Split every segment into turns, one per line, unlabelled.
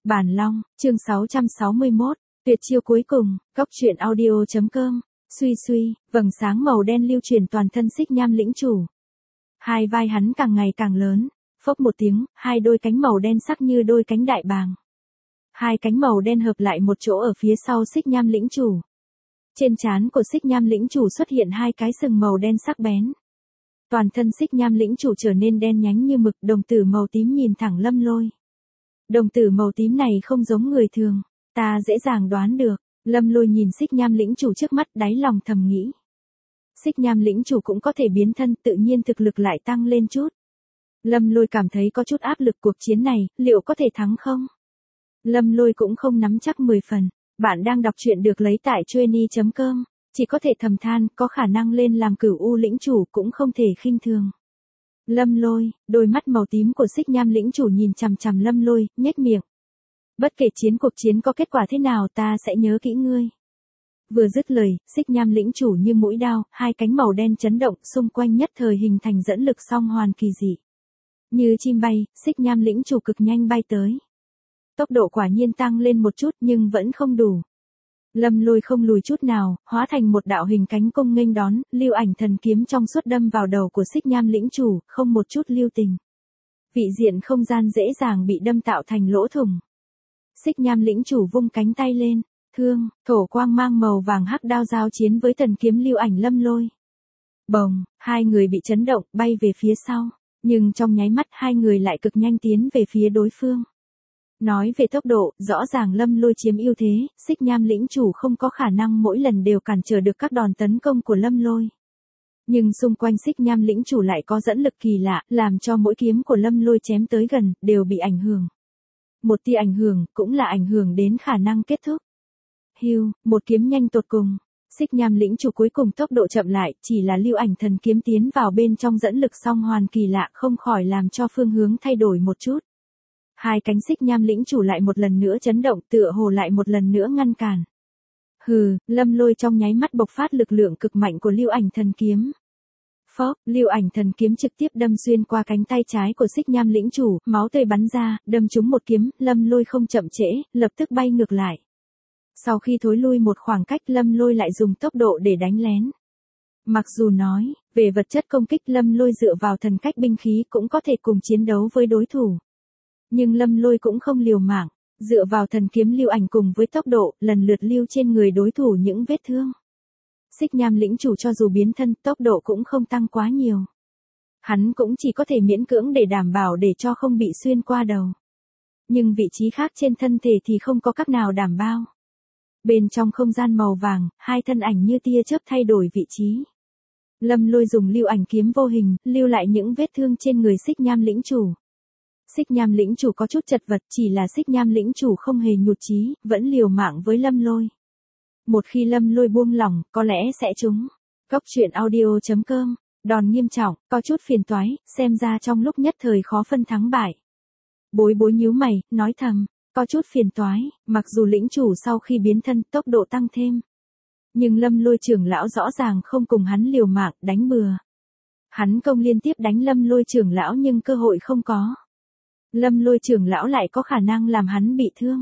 Bản Long, chương 661, tuyệt chiêu cuối cùng, góc truyện audio.com, suy, vầng sáng màu đen lưu truyền toàn thân Xích Nham lĩnh chủ. Hai vai hắn càng ngày càng lớn, phốc một tiếng, hai đôi cánh màu đen sắc như đôi cánh đại bàng. Hai cánh màu đen hợp lại một chỗ ở phía sau Xích Nham lĩnh chủ. Trên trán của Xích Nham lĩnh chủ xuất hiện hai cái sừng màu đen sắc bén. Toàn thân Xích Nham lĩnh chủ trở nên đen nhánh như mực, đồng tử màu tím nhìn thẳng Lâm Lôi. Đồng tử màu tím này không giống người thường, ta dễ dàng đoán được. Lâm Lôi nhìn Xích Nham lĩnh chủ trước mắt, đáy lòng thầm nghĩ. Xích Nham lĩnh chủ cũng có thể biến thân, tự nhiên thực lực lại tăng lên chút. Lâm Lôi cảm thấy có chút áp lực, cuộc chiến này, liệu có thể thắng không? Lâm Lôi cũng không nắm chắc 10 phần. Bạn đang đọc truyện được lấy tại Chueny.com, chỉ có thể thầm than, có khả năng lên làm Cửu U lĩnh chủ cũng không thể khinh thường. Lâm Lôi, đôi mắt màu tím của Xích Nham lĩnh chủ nhìn chằm chằm Lâm Lôi, nhếch miệng. Bất kể cuộc chiến có kết quả thế nào, ta sẽ nhớ kỹ ngươi. Vừa dứt lời, Xích Nham lĩnh chủ như mũi đao, hai cánh màu đen chấn động, xung quanh nhất thời hình thành dẫn lực song hoàn kỳ dị. Như chim bay, Xích Nham lĩnh chủ cực nhanh bay tới. Tốc độ quả nhiên tăng lên một chút nhưng vẫn không đủ. Lâm Lôi không lùi chút nào, hóa thành một đạo hình cánh cung nghênh đón, lưu ảnh thần kiếm trong suốt đâm vào đầu của Xích Nham lĩnh chủ, không một chút lưu tình. Vị diện không gian dễ dàng bị đâm tạo thành lỗ thủng. Xích Nham lĩnh chủ vung cánh tay lên, thổ quang mang màu vàng hắc đao giao chiến với thần kiếm lưu ảnh Lâm Lôi. Bồng, hai người bị chấn động, bay về phía sau, nhưng trong nháy mắt hai người lại cực nhanh tiến về phía đối phương. Nói về tốc độ, rõ ràng Lâm Lôi chiếm ưu thế, Xích Nham lĩnh chủ không có khả năng mỗi lần đều cản trở được các đòn tấn công của Lâm Lôi. Nhưng xung quanh Xích Nham lĩnh chủ lại có dẫn lực kỳ lạ, làm cho mỗi kiếm của Lâm Lôi chém tới gần, đều bị ảnh hưởng. Một tia ảnh hưởng, cũng là ảnh hưởng đến khả năng kết thúc. Hưu, một kiếm nhanh tột cùng. Xích Nham lĩnh chủ cuối cùng tốc độ chậm lại, chỉ là lưu ảnh thần kiếm tiến vào bên trong dẫn lực song hoàn kỳ lạ không khỏi làm cho phương hướng thay đổi một chút. Hai cánh Xích Nham lĩnh chủ lại một lần nữa chấn động, tựa hồ lại một lần nữa ngăn cản. Hừ, Lâm Lôi trong nháy mắt bộc phát lực lượng cực mạnh của lưu ảnh thần kiếm. Phốc, lưu ảnh thần kiếm trực tiếp đâm xuyên qua cánh tay trái của Xích Nham lĩnh chủ, máu tươi bắn ra, đâm trúng một kiếm, Lâm Lôi không chậm trễ, lập tức bay ngược lại. Sau khi thối lui một khoảng cách, Lâm Lôi lại dùng tốc độ để đánh lén. Mặc dù nói, về vật chất công kích Lâm Lôi dựa vào thần cách binh khí cũng có thể cùng chiến đấu với đối thủ. Nhưng Lâm Lôi cũng không liều mạng, dựa vào thần kiếm lưu ảnh cùng với tốc độ, lần lượt lưu trên người đối thủ những vết thương. Xích Nham lĩnh chủ cho dù biến thân, tốc độ cũng không tăng quá nhiều. Hắn cũng chỉ có thể miễn cưỡng để đảm bảo để cho không bị xuyên qua đầu. Nhưng vị trí khác trên thân thể thì không có cách nào đảm bảo. Bên trong không gian màu vàng, hai thân ảnh như tia chớp thay đổi vị trí. Lâm Lôi dùng lưu ảnh kiếm vô hình, lưu lại những vết thương trên người Xích Nham lĩnh chủ. Xích Nham lĩnh chủ có chút chật vật, chỉ là Xích Nham lĩnh chủ không hề nhụt chí, vẫn liều mạng với Lâm Lôi. Một khi Lâm Lôi buông lỏng, có lẽ sẽ trúng. Góc truyện audio.com, đòn nghiêm trọng, có chút phiền toái, xem ra trong lúc nhất thời khó phân thắng bại. Bối nhíu mày, nói thầm, có chút phiền toái, mặc dù lĩnh chủ sau khi biến thân tốc độ tăng thêm. Nhưng Lâm Lôi trưởng lão rõ ràng không cùng hắn liều mạng, đánh bừa. Hắn công liên tiếp đánh Lâm Lôi trưởng lão nhưng cơ hội không có. Lâm Lôi trưởng lão lại có khả năng làm hắn bị thương.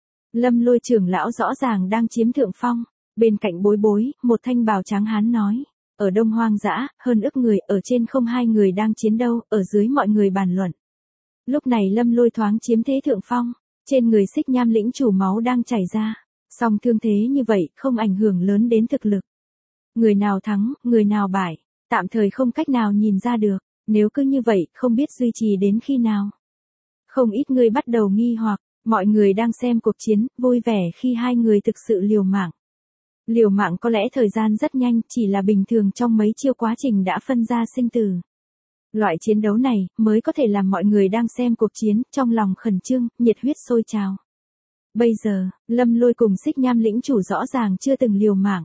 Lâm Lôi trưởng lão rõ ràng đang chiếm thượng phong. Bên cạnh bối, một thanh bào trắng hán nói. Ở đông hoang dã, hơn ức người, ở trên không hai người đang chiến đấu, ở dưới mọi người bàn luận. Lúc này Lâm Lôi thoáng chiếm thế thượng phong. Trên người Xích Nham lĩnh chủ máu đang chảy ra. Song thương thế như vậy, không ảnh hưởng lớn đến thực lực. Người nào thắng, người nào bại, tạm thời không cách nào nhìn ra được. Nếu cứ như vậy, không biết duy trì đến khi nào. Không ít người bắt đầu nghi hoặc, mọi người đang xem cuộc chiến, vui vẻ khi hai người thực sự liều mạng. Liều mạng có lẽ thời gian rất nhanh, chỉ là bình thường trong mấy chiêu quá trình đã phân ra sinh tử. Loại chiến đấu này, mới có thể làm mọi người đang xem cuộc chiến, trong lòng khẩn trương, nhiệt huyết sôi trào. Bây giờ, Lâm Lôi cùng Xích Nham lĩnh chủ rõ ràng chưa từng liều mạng.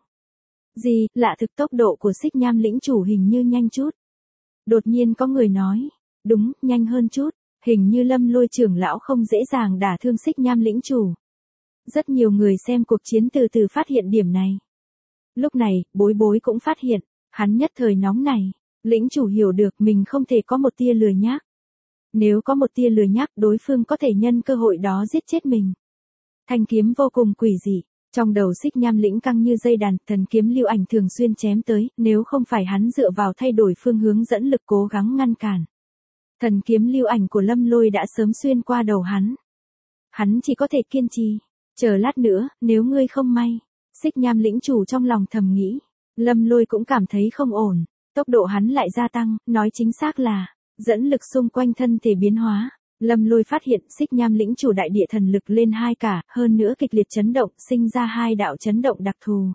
Gì, lạ thực tốc độ của Xích Nham lĩnh chủ hình như nhanh chút. Đột nhiên có người nói, đúng, nhanh hơn chút. Hình như Lâm Lôi trưởng lão không dễ dàng đả thương Xích Nham lĩnh chủ. Rất nhiều người xem cuộc chiến từ từ phát hiện điểm này. Lúc này, bối cũng phát hiện, hắn nhất thời nóng này. Lĩnh chủ hiểu được mình không thể có một tia lười nhác. Nếu có một tia lười nhác, đối phương có thể nhân cơ hội đó giết chết mình. Thanh kiếm vô cùng quỷ dị, trong đầu Xích Nham Lĩnh căng như dây đàn, thần kiếm Lưu Ảnh thường xuyên chém tới, nếu không phải hắn dựa vào thay đổi phương hướng dẫn lực cố gắng ngăn cản. Thần kiếm Lưu Ảnh của Lâm Lôi đã sớm xuyên qua đầu hắn. Hắn chỉ có thể kiên trì, chờ lát nữa, nếu ngươi không may. Xích Nham Lĩnh chủ trong lòng thầm nghĩ. Lâm Lôi cũng cảm thấy không ổn, tốc độ hắn lại gia tăng, nói chính xác là dẫn lực xung quanh thân thể biến hóa. Lâm Lôi phát hiện Xích Nham Lĩnh chủ đại địa thần lực lên 2 cả, hơn nữa kịch liệt chấn động, sinh ra 2 đạo chấn động đặc thù.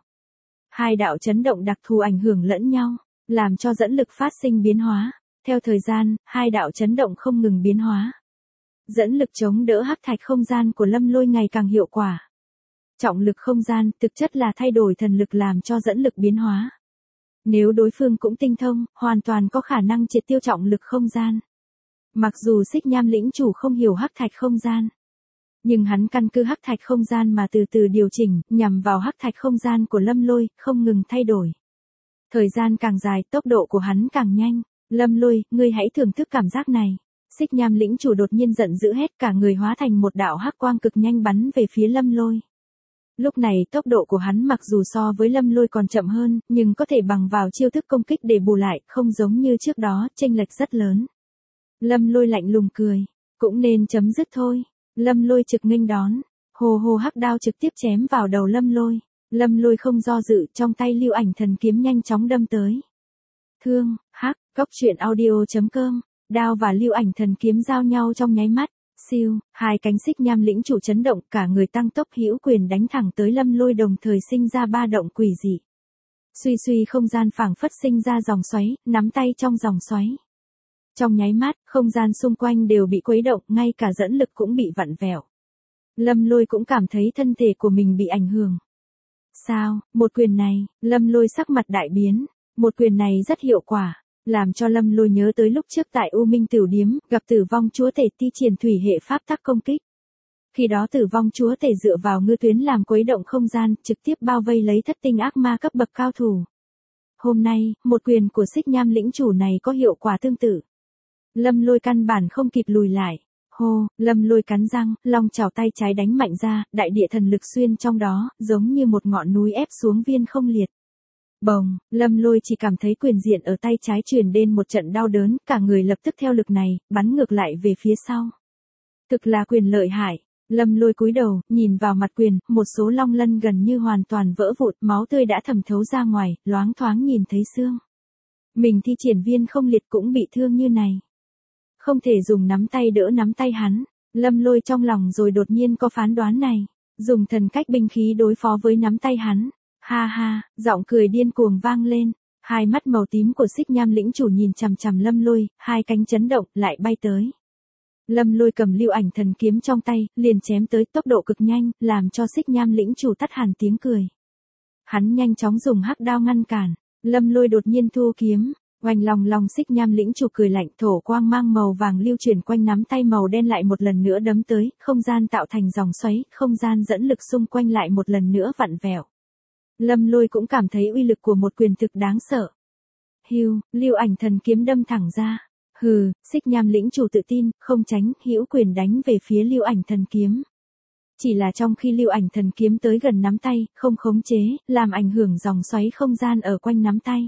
2 đạo chấn động đặc thù ảnh hưởng lẫn nhau, làm cho dẫn lực phát sinh biến hóa. Theo thời gian, 2 đạo chấn động không ngừng biến hóa. Dẫn lực chống đỡ hắc thạch không gian của Lâm Lôi ngày càng hiệu quả. Trọng lực không gian thực chất là thay đổi thần lực làm cho dẫn lực biến hóa. Nếu đối phương cũng tinh thông, hoàn toàn có khả năng triệt tiêu trọng lực không gian. Mặc dù Xích Nham Lĩnh chủ không hiểu hắc thạch không gian, nhưng hắn căn cứ hắc thạch không gian mà từ từ điều chỉnh, nhằm vào hắc thạch không gian của Lâm Lôi, không ngừng thay đổi. Thời gian càng dài, tốc độ của hắn càng nhanh. Lâm Lôi, ngươi hãy thưởng thức cảm giác này. Xích Nham Lĩnh chủ đột nhiên giận dữ hết, cả người hóa thành một đạo hắc quang cực nhanh bắn về phía Lâm Lôi. Lúc này tốc độ của hắn mặc dù so với Lâm Lôi còn chậm hơn, nhưng có thể bằng vào chiêu thức công kích để bù lại, không giống như trước đó, chênh lệch rất lớn. Lâm Lôi lạnh lùng cười, cũng nên chấm dứt thôi. Lâm Lôi trực nghênh đón, hồ hồ hắc đao trực tiếp chém vào đầu Lâm Lôi. Lâm Lôi không do dự, trong tay Lưu Ảnh thần kiếm nhanh chóng đâm tới. Thương, hắc, cốc truyện audio.com, đao và Lưu Ảnh thần kiếm giao nhau trong nháy mắt. Siêu, 2 cánh Xích Nham Lĩnh chủ chấn động, cả người tăng tốc hữu quyền đánh thẳng tới Lâm Lôi, đồng thời sinh ra ba động quỷ dị. Suy suy không gian phảng phất sinh ra dòng xoáy, nắm tay trong dòng xoáy. Trong nháy mắt, không gian xung quanh đều bị quấy động, ngay cả dẫn lực cũng bị vặn vẹo. Lâm Lôi cũng cảm thấy thân thể của mình bị ảnh hưởng. Sao, một quyền này, Lâm Lôi sắc mặt đại biến, một quyền này rất hiệu quả. Làm cho Lâm Lôi nhớ tới lúc trước tại U Minh Tửu Điếm, gặp Tử Vong Chúa Tể thi triển thủy hệ pháp tắc công kích. Khi đó Tử Vong Chúa Tể dựa vào ngư tuyến làm quấy động không gian, trực tiếp bao vây lấy thất tinh ác ma cấp bậc cao thủ. Hôm nay, một quyền của Xích Nham Lĩnh chủ này có hiệu quả tương tự. Lâm Lôi căn bản không kịp lùi lại. Hô, Lâm Lôi cắn răng, long chảo tay trái đánh mạnh ra, đại địa thần lực xuyên trong đó, giống như một ngọn núi ép xuống viên không liệt. Bồng, Lâm Lôi chỉ cảm thấy quyền diện ở tay trái truyền đến một trận đau đớn, cả người lập tức theo lực này, bắn ngược lại về phía sau. Thực là quyền lợi hại. Lâm Lôi cúi đầu, nhìn vào mặt quyền, một số long lân gần như hoàn toàn vỡ vụn, máu tươi đã thẩm thấu ra ngoài, loáng thoáng nhìn thấy xương. Mình thi triển viên không liệt cũng bị thương như này. Không thể dùng nắm tay đỡ nắm tay hắn. Lâm Lôi trong lòng rồi đột nhiên có phán đoán này. Dùng thần cách binh khí đối phó với nắm tay hắn. Ha ha, giọng cười điên cuồng vang lên. 2 mắt màu tím của Xích Nham Lĩnh chủ nhìn chằm chằm Lâm Lôi, 2 cánh chấn động, lại bay tới. Lâm Lôi cầm Lưu Ảnh thần kiếm trong tay, liền chém tới, tốc độ cực nhanh, làm cho Xích Nham Lĩnh chủ tắt hẳn tiếng cười. Hắn nhanh chóng dùng hắc đao ngăn cản. Lâm Lôi đột nhiên thu kiếm. Oanh lòng Xích Nham Lĩnh chủ cười lạnh, thổ quang mang màu vàng lưu chuyển quanh nắm tay màu đen lại một lần nữa đấm tới, không gian tạo thành dòng xoáy, không gian dẫn lực xung quanh lại một lần nữa vặn vẹo. Lâm Lôi cũng cảm thấy uy lực của một quyền thực đáng sợ. Hưu, Lưu Ảnh thần kiếm đâm thẳng ra. Hừ, Xích Nham Lĩnh chủ tự tin, không tránh, hữu quyền đánh về phía Lưu Ảnh thần kiếm. Chỉ là trong khi Lưu Ảnh thần kiếm tới gần nắm tay, không khống chế, làm ảnh hưởng dòng xoáy không gian ở quanh nắm tay.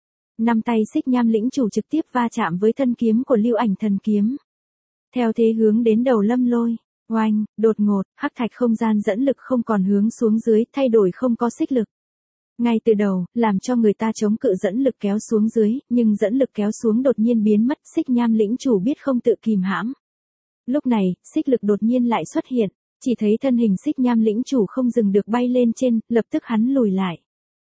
Năm tay Xích Nham Lĩnh chủ trực tiếp va chạm với thân kiếm của Lưu Ảnh thần kiếm. Theo thế hướng đến đầu Lâm Lôi. Oanh, đột ngột, hắc thạch không gian dẫn lực không còn hướng xuống dưới, thay đổi không có xích lực. Ngay từ đầu, làm cho người ta chống cự dẫn lực kéo xuống dưới, nhưng dẫn lực kéo xuống đột nhiên biến mất, Xích Nham Lĩnh chủ biết không tự kìm hãm. Lúc này, xích lực đột nhiên lại xuất hiện, chỉ thấy thân hình Xích Nham Lĩnh chủ không dừng được bay lên trên, lập tức hắn lùi lại.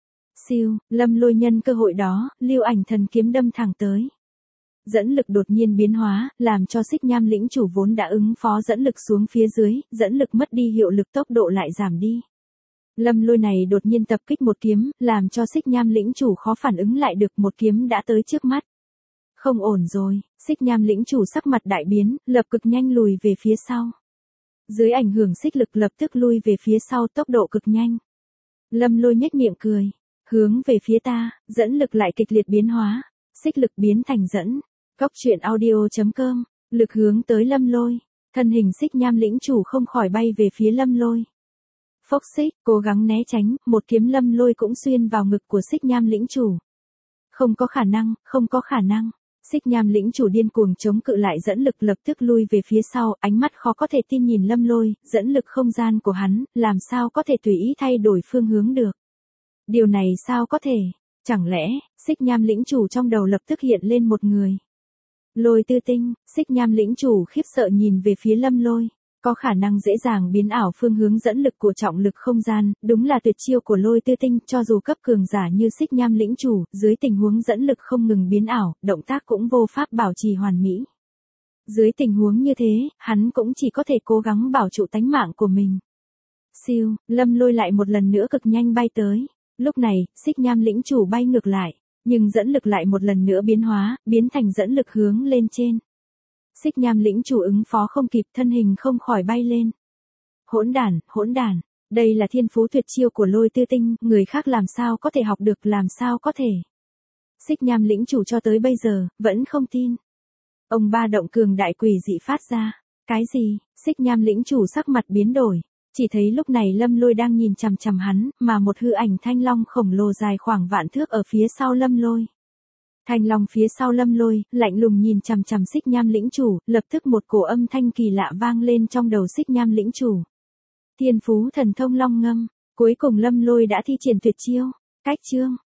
Siêu, Lâm Lôi nhân cơ hội đó, Lưu Ảnh thần kiếm đâm thẳng tới. Dẫn lực đột nhiên biến hóa, làm cho Xích Nham Lĩnh chủ vốn đã ứng phó dẫn lực xuống phía dưới, dẫn lực mất đi hiệu lực, tốc độ lại giảm đi. Lâm Lôi này đột nhiên tập kích một kiếm, làm cho Xích Nham Lĩnh chủ khó phản ứng lại được, một kiếm đã tới trước mắt. Không ổn rồi, Xích Nham Lĩnh chủ sắc mặt đại biến, lập cực nhanh lùi về phía sau. Dưới ảnh hưởng xích lực lập tức lui về phía sau, tốc độ cực nhanh. Lâm Lôi nhếch miệng cười, hướng về phía ta, dẫn lực lại kịch liệt biến hóa, xích lực biến thành dẫn. Cốc truyện audio.com lực hướng tới Lâm Lôi. Thân hình Xích Nham lĩnh chủ không khỏi bay về phía Lâm Lôi. Phốc xích, cố gắng né tránh, một kiếm Lâm Lôi cũng xuyên vào ngực của Xích Nham lĩnh chủ. Không có khả năng, không có khả năng. Xích Nham lĩnh chủ điên cuồng chống cự lại dẫn lực lập tức lui về phía sau, ánh mắt khó có thể tin nhìn Lâm Lôi, dẫn lực không gian của hắn, làm sao có thể tùy ý thay đổi phương hướng được. Điều này sao có thể? Chẳng lẽ, Xích Nham lĩnh chủ trong đầu lập tức hiện lên một người. Lôi Tư Tinh, Xích Nham lĩnh chủ khiếp sợ nhìn về phía Lâm Lôi. Có khả năng dễ dàng biến ảo phương hướng dẫn lực của trọng lực không gian, đúng là tuyệt chiêu của Lôi Tư Tinh, cho dù cấp cường giả như Xích Nham lĩnh chủ, dưới tình huống dẫn lực không ngừng biến ảo, động tác cũng vô pháp bảo trì hoàn mỹ. Dưới tình huống như thế, hắn cũng chỉ có thể cố gắng bảo trụ tánh mạng của mình. Siêu, Lâm Lôi lại một lần nữa cực nhanh bay tới. Lúc này, Xích Nham lĩnh chủ bay ngược lại, nhưng dẫn lực lại một lần nữa biến hóa, biến thành dẫn lực hướng lên trên. Xích Nham lĩnh chủ ứng phó không kịp, thân hình không khỏi bay lên. Hỗn đản, đây là thiên phú tuyệt chiêu của Lôi Tư Tinh, người khác làm sao có thể học được, làm sao có thể. Xích Nham lĩnh chủ cho tới bây giờ, vẫn không tin. Ông ba động cường đại quỷ dị phát ra. Cái gì? Xích Nham lĩnh chủ sắc mặt biến đổi. Chỉ thấy lúc này Lâm Lôi đang nhìn chằm chằm hắn, mà một hư ảnh thanh long khổng lồ dài khoảng vạn thước ở phía sau Lâm Lôi. Thanh long phía sau Lâm Lôi, lạnh lùng nhìn chằm chằm Xích Nham lĩnh chủ, lập tức một cổ âm thanh kỳ lạ vang lên trong đầu Xích Nham lĩnh chủ. Thiên phú thần thông long ngâm, cuối cùng Lâm Lôi đã thi triển tuyệt chiêu. Cách chương